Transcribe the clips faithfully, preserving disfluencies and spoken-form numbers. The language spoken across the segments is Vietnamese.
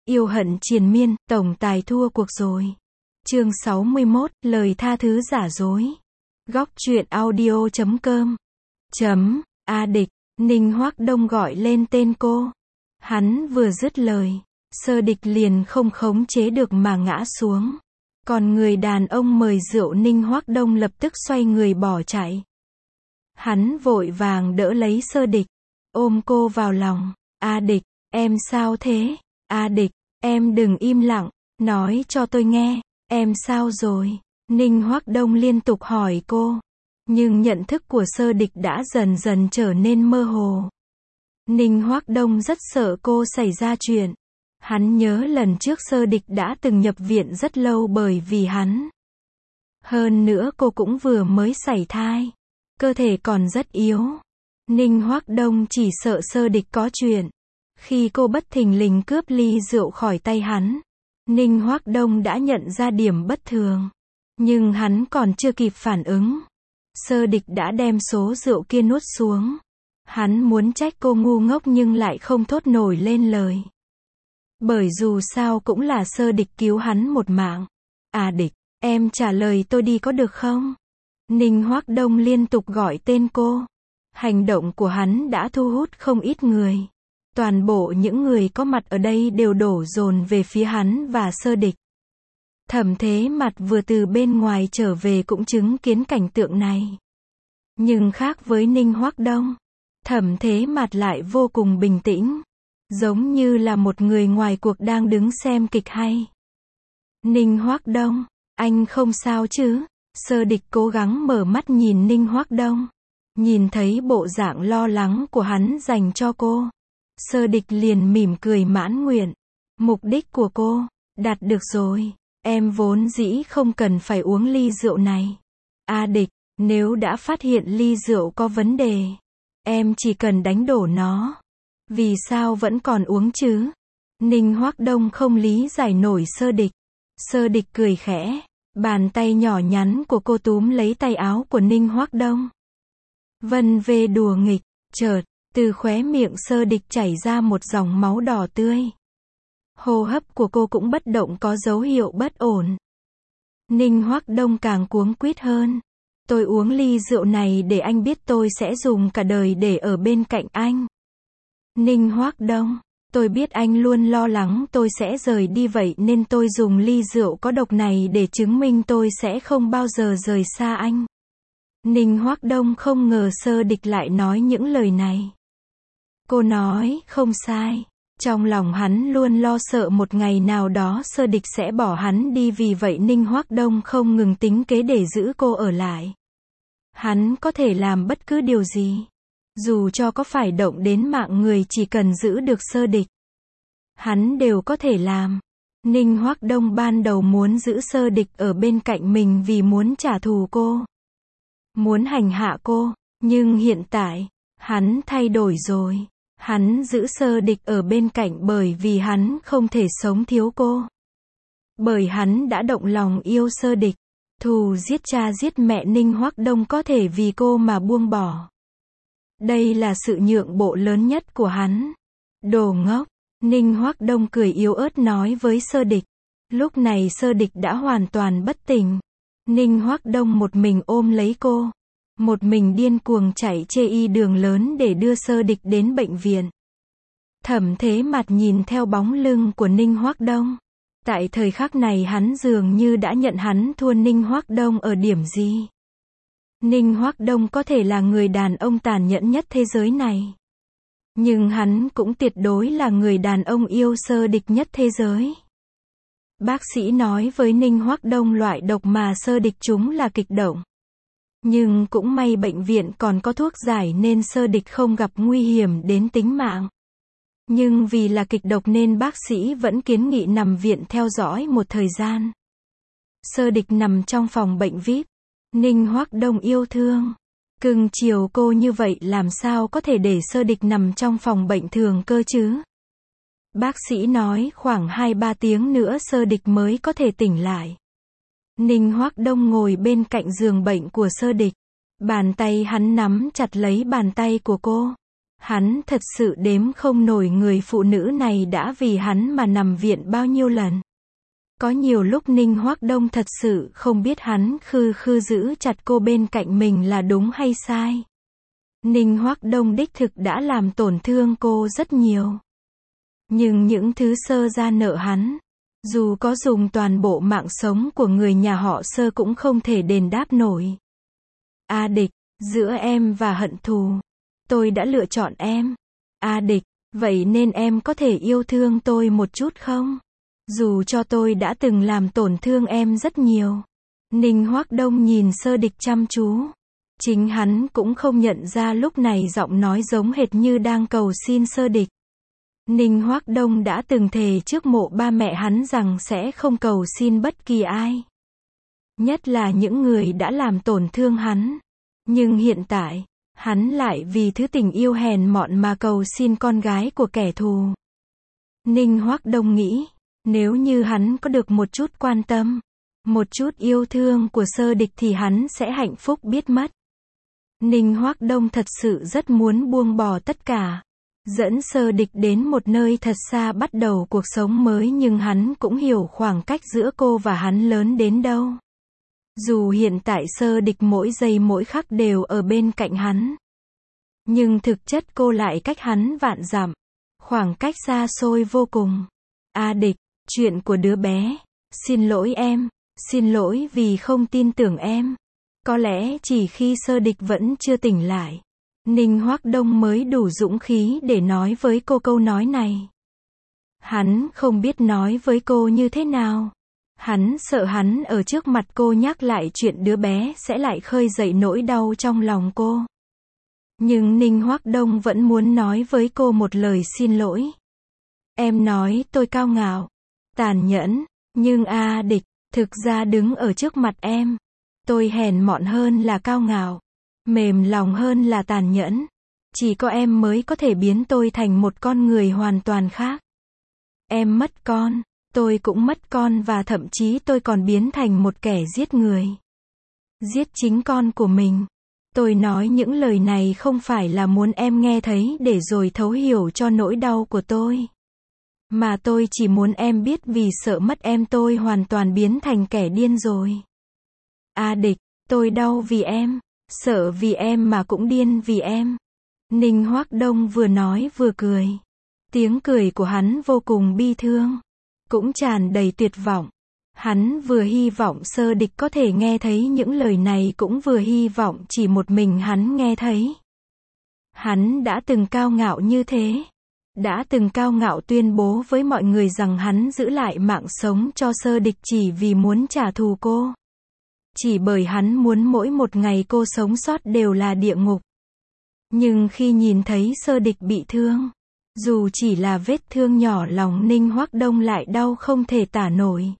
Yêu hận triền miên, tổng tài thua cuộc rồi. Chương sáu mươi mốt, lời tha thứ giả dối. Góc truyện audio chấm com. Chấm, A Địch, Ninh Hoác Đông gọi lên tên cô. Hắn vừa dứt lời, Sơ Địch liền không khống chế được mà ngã xuống. Còn người đàn ông mời rượu Ninh Hoác Đông lập tức xoay người bỏ chạy. Hắn vội vàng đỡ lấy Sơ Địch, ôm cô vào lòng. A Địch, em sao thế? A Địch, em đừng im lặng, nói cho tôi nghe, em sao rồi? Ninh Hoác Đông liên tục hỏi cô. Nhưng nhận thức của Sơ Địch đã dần dần trở nên mơ hồ. Ninh Hoác Đông rất sợ cô xảy ra chuyện. Hắn nhớ lần trước Sơ Địch đã từng nhập viện rất lâu bởi vì hắn. Hơn nữa cô cũng vừa mới sảy thai. Cơ thể còn rất yếu. Ninh Hoác Đông chỉ sợ Sơ Địch có chuyện. Khi cô bất thình lình cướp ly rượu khỏi tay hắn, Ninh Hoác Đông đã nhận ra điểm bất thường. Nhưng hắn còn chưa kịp phản ứng. Sơ Địch đã đem số rượu kia nuốt xuống. Hắn muốn trách cô ngu ngốc nhưng lại không thốt nổi lên lời. Bởi dù sao cũng là Sơ Địch cứu hắn một mạng. À Địch, em trả lời tôi đi có được không? Ninh Hoác Đông liên tục gọi tên cô. Hành động của hắn đã thu hút không ít người. Toàn bộ những người có mặt ở đây đều đổ dồn về phía hắn và Sơ Địch. Thẩm Thế Mặt vừa từ bên ngoài trở về cũng chứng kiến cảnh tượng này. Nhưng khác với Ninh Hoác Đông, Thẩm Thế Mặt lại vô cùng bình tĩnh. Giống như là một người ngoài cuộc đang đứng xem kịch hay. Ninh Hoác Đông, anh không sao chứ? Sơ Địch cố gắng mở mắt nhìn Ninh Hoác Đông. Nhìn thấy bộ dạng lo lắng của hắn dành cho cô. Sơ Địch liền mỉm cười mãn nguyện. Mục đích của cô, đạt được rồi. Em vốn dĩ không cần phải uống ly rượu này. A Địch, nếu đã phát hiện ly rượu có vấn đề, em chỉ cần đánh đổ nó. Vì sao vẫn còn uống chứ? Ninh Hoác Đông không lý giải nổi Sơ Địch. Sơ Địch cười khẽ. Bàn tay nhỏ nhắn của cô túm lấy tay áo của Ninh Hoác Đông. Vân vê đùa nghịch. Chợt, từ khóe miệng Sơ Địch chảy ra một dòng máu đỏ tươi. Hô hấp của cô cũng bất động có dấu hiệu bất ổn. Ninh Hoác Đông càng cuống quýt hơn. Tôi uống ly rượu này để anh biết tôi sẽ dùng cả đời để ở bên cạnh anh. Ninh Hoác Đông, tôi biết anh luôn lo lắng tôi sẽ rời đi vậy nên tôi dùng ly rượu có độc này để chứng minh tôi sẽ không bao giờ rời xa anh. Ninh Hoác Đông không ngờ Sơ Địch lại nói những lời này. Cô nói, không sai. Trong lòng hắn luôn lo sợ một ngày nào đó Sơ Địch sẽ bỏ hắn đi vì vậy Ninh Hoác Đông không ngừng tính kế để giữ cô ở lại. Hắn có thể làm bất cứ điều gì. Dù cho có phải động đến mạng người chỉ cần giữ được Sơ Địch. Hắn đều có thể làm. Ninh Hoác Đông ban đầu muốn giữ Sơ Địch ở bên cạnh mình vì muốn trả thù cô. Muốn hành hạ cô. Nhưng hiện tại, hắn thay đổi rồi. Hắn giữ Sơ Địch ở bên cạnh bởi vì hắn không thể sống thiếu cô. Bởi hắn đã động lòng yêu Sơ Địch. Thù giết cha giết mẹ Ninh Hoác Đông có thể vì cô mà buông bỏ. Đây là sự nhượng bộ lớn nhất của hắn. Đồ ngốc. Ninh Hoác Đông cười yếu ớt nói với Sơ Địch. Lúc này Sơ Địch đã hoàn toàn bất tỉnh. Ninh Hoác Đông một mình ôm lấy cô. Một mình điên cuồng chạy chê y đường lớn để đưa Sơ Địch đến bệnh viện. Thẩm Thế Mặt nhìn theo bóng lưng của Ninh Hoác Đông. Tại thời khắc này hắn dường như đã nhận hắn thua Ninh Hoác Đông ở điểm gì. Ninh Hoác Đông có thể là người đàn ông tàn nhẫn nhất thế giới này. Nhưng hắn cũng tuyệt đối là người đàn ông yêu Sơ Địch nhất thế giới. Bác sĩ nói với Ninh Hoác Đông loại độc mà Sơ Địch trúng là kịch độc. Nhưng cũng may bệnh viện còn có thuốc giải nên Sơ Địch không gặp nguy hiểm đến tính mạng. Nhưng vì là kịch độc nên bác sĩ vẫn kiến nghị nằm viện theo dõi một thời gian. Sơ Địch nằm trong phòng bệnh vi ai pi. Ninh Hoác Đông yêu thương. Cưng chiều cô như vậy làm sao có thể để Sơ Địch nằm trong phòng bệnh thường cơ chứ? Bác sĩ nói khoảng hai ba tiếng nữa Sơ Địch mới có thể tỉnh lại. Ninh Hoác Đông ngồi bên cạnh giường bệnh của Sơ Địch. Bàn tay hắn nắm chặt lấy bàn tay của cô. Hắn thật sự đếm không nổi người phụ nữ này đã vì hắn mà nằm viện bao nhiêu lần. Có nhiều lúc Ninh Hoắc Đông thật sự không biết hắn khư khư giữ chặt cô bên cạnh mình là đúng hay sai. Ninh Hoắc Đông đích thực đã làm tổn thương cô rất nhiều. Nhưng những thứ Sơ gia nợ hắn, dù có dùng toàn bộ mạng sống của người nhà họ Sơ cũng không thể đền đáp nổi. A Địch, giữa em và hận thù, tôi đã lựa chọn em. A Địch, vậy nên em có thể yêu thương tôi một chút không? Dù cho tôi đã từng làm tổn thương em rất nhiều. Ninh Hoắc Đông nhìn Sơ Địch chăm chú. Chính hắn cũng không nhận ra lúc này giọng nói giống hệt như đang cầu xin Sơ Địch. Ninh Hoắc Đông đã từng thề trước mộ ba mẹ hắn rằng sẽ không cầu xin bất kỳ ai. Nhất là những người đã làm tổn thương hắn. Nhưng hiện tại, hắn lại vì thứ tình yêu hèn mọn mà cầu xin con gái của kẻ thù. Ninh Hoắc Đông nghĩ, nếu như hắn có được một chút quan tâm, một chút yêu thương của Sơ Địch thì hắn sẽ hạnh phúc biết mất. Ninh Hoắc Đông thật sự rất muốn buông bỏ tất cả, dẫn Sơ Địch đến một nơi thật xa bắt đầu cuộc sống mới, nhưng hắn cũng hiểu khoảng cách giữa cô và hắn lớn đến đâu. Dù hiện tại Sơ Địch mỗi giây mỗi khắc đều ở bên cạnh hắn, nhưng thực chất cô lại cách hắn vạn dặm, khoảng cách xa xôi vô cùng. A Địch, chuyện của đứa bé, xin lỗi em, xin lỗi vì không tin tưởng em. Có lẽ chỉ khi Sơ Địch vẫn chưa tỉnh lại, Ninh Hoắc Đông mới đủ dũng khí để nói với cô câu nói này. Hắn không biết nói với cô như thế nào. Hắn sợ hắn ở trước mặt cô nhắc lại chuyện đứa bé sẽ lại khơi dậy nỗi đau trong lòng cô. Nhưng Ninh Hoắc Đông vẫn muốn nói với cô một lời xin lỗi. Em nói tôi cao ngạo, tàn nhẫn, nhưng A Địch, thực ra đứng ở trước mặt em, tôi hèn mọn hơn là cao ngạo, mềm lòng hơn là tàn nhẫn. Chỉ có em mới có thể biến tôi thành một con người hoàn toàn khác. Em mất con, tôi cũng mất con, và thậm chí tôi còn biến thành một kẻ giết người. Giết chính con của mình. Tôi nói những lời này không phải là muốn em nghe thấy để rồi thấu hiểu cho nỗi đau của tôi. Mà tôi chỉ muốn em biết vì sợ mất em tôi hoàn toàn biến thành kẻ điên rồi. A Địch, tôi đau vì em, sợ vì em mà cũng điên vì em. Ninh Hoắc Đông vừa nói vừa cười. Tiếng cười của hắn vô cùng bi thương, cũng tràn đầy tuyệt vọng. Hắn vừa hy vọng Sơ Địch có thể nghe thấy những lời này, cũng vừa hy vọng chỉ một mình hắn nghe thấy. Hắn đã từng cao ngạo như thế. Đã từng cao ngạo tuyên bố với mọi người rằng hắn giữ lại mạng sống cho Sơ Địch chỉ vì muốn trả thù cô. Chỉ bởi hắn muốn mỗi một ngày cô sống sót đều là địa ngục. Nhưng khi nhìn thấy Sơ Địch bị thương, dù chỉ là vết thương nhỏ, lòng Ninh Hoắc Đông lại đau không thể tả nổi.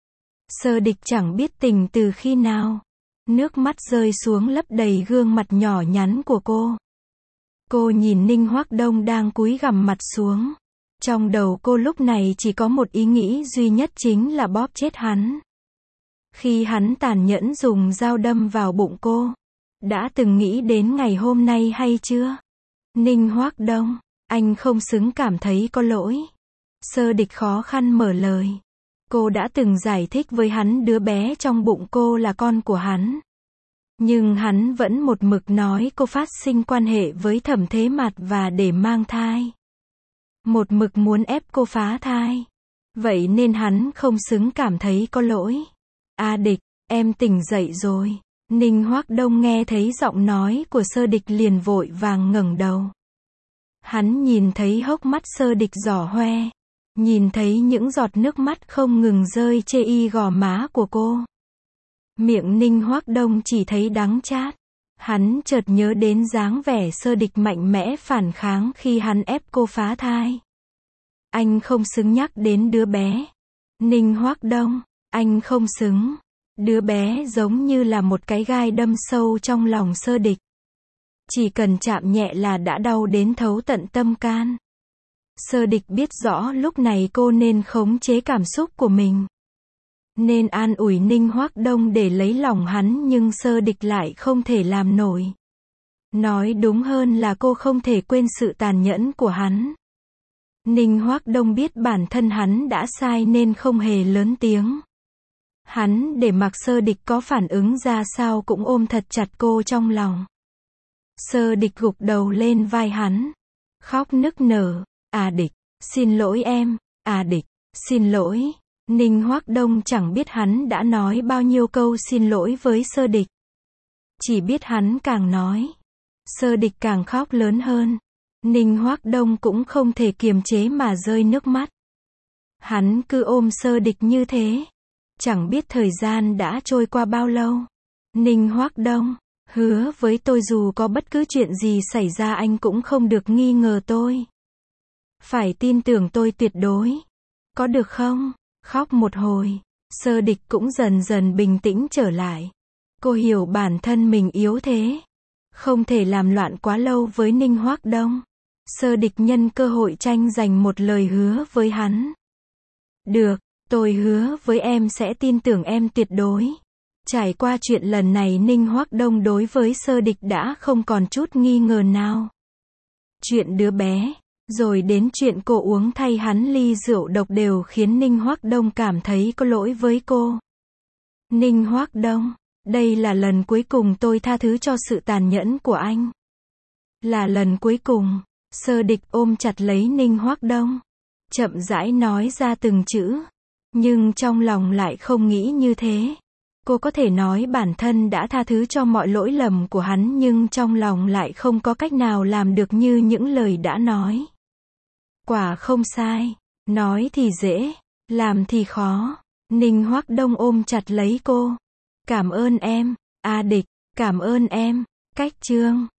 Sơ Địch chẳng biết tình từ khi nào, nước mắt rơi xuống lấp đầy gương mặt nhỏ nhắn của cô. Cô nhìn Ninh Hoắc Đông đang cúi gằm mặt xuống. Trong đầu cô lúc này chỉ có một ý nghĩ duy nhất, chính là bóp chết hắn. Khi hắn tàn nhẫn dùng dao đâm vào bụng cô, đã từng nghĩ đến ngày hôm nay hay chưa? Ninh Hoắc Đông, anh không xứng cảm thấy có lỗi. Sơ Địch khó khăn mở lời. Cô đã từng giải thích với hắn đứa bé trong bụng cô là con của hắn. Nhưng hắn vẫn một mực nói cô phát sinh quan hệ với Thẩm Thế Mạt và để mang thai. Một mực muốn ép cô phá thai. Vậy nên hắn không xứng cảm thấy có lỗi. A Địch, em tỉnh dậy rồi. Ninh Hoắc Đông nghe thấy giọng nói của Sơ Địch liền vội vàng ngẩng đầu. Hắn nhìn thấy hốc mắt Sơ Địch đỏ hoe, nhìn thấy những giọt nước mắt không ngừng rơi trên y gò má của cô. Miệng Ninh Hoắc Đông chỉ thấy đắng chát. Hắn chợt nhớ đến dáng vẻ Sơ Địch mạnh mẽ phản kháng khi hắn ép cô phá thai. Anh không xứng nhắc đến đứa bé. Ninh Hoắc Đông, anh không xứng. Đứa bé giống như là một cái gai đâm sâu trong lòng Sơ Địch. Chỉ cần chạm nhẹ là đã đau đến thấu tận tâm can. Sơ Địch biết rõ lúc này cô nên khống chế cảm xúc của mình, nên an ủi Ninh Hoắc Đông để lấy lòng hắn, nhưng Sơ Địch lại không thể làm nổi. Nói đúng hơn là cô không thể quên sự tàn nhẫn của hắn. Ninh Hoắc Đông biết bản thân hắn đã sai nên không hề lớn tiếng. Hắn để mặc Sơ Địch có phản ứng ra sao cũng ôm thật chặt cô trong lòng. Sơ Địch gục đầu lên vai hắn, khóc nức nở, à Địch, xin lỗi em, à Địch, xin lỗi. Ninh Hoắc Đông chẳng biết hắn đã nói bao nhiêu câu xin lỗi với Sơ Địch. Chỉ biết hắn càng nói, Sơ Địch càng khóc lớn hơn. Ninh Hoắc Đông cũng không thể kiềm chế mà rơi nước mắt. Hắn cứ ôm Sơ Địch như thế. Chẳng biết thời gian đã trôi qua bao lâu. Ninh Hoắc Đông, hứa với tôi dù có bất cứ chuyện gì xảy ra anh cũng không được nghi ngờ tôi. Phải tin tưởng tôi tuyệt đối. Có được không? Khóc một hồi, Sơ Địch cũng dần dần bình tĩnh trở lại. Cô hiểu bản thân mình yếu thế. Không thể làm loạn quá lâu với Ninh Hoắc Đông. Sơ Địch nhân cơ hội tranh giành một lời hứa với hắn. Được, tôi hứa với em sẽ tin tưởng em tuyệt đối. Trải qua chuyện lần này Ninh Hoắc Đông đối với Sơ Địch đã không còn chút nghi ngờ nào. Chuyện đứa bé, rồi đến chuyện cô uống thay hắn ly rượu độc đều khiến Ninh Hoắc Đông cảm thấy có lỗi với cô. Ninh Hoắc Đông, đây là lần cuối cùng tôi tha thứ cho sự tàn nhẫn của anh. Là lần cuối cùng. Sơ Địch ôm chặt lấy Ninh Hoắc Đông, chậm rãi nói ra từng chữ. Nhưng trong lòng lại không nghĩ như thế. Cô có thể nói bản thân đã tha thứ cho mọi lỗi lầm của hắn nhưng trong lòng lại không có cách nào làm được như những lời đã nói. Quả không sai. Nói thì dễ, làm thì khó. Ninh Hoắc Đông ôm chặt lấy cô. Cảm ơn em, A Địch, cảm ơn em. Cách chương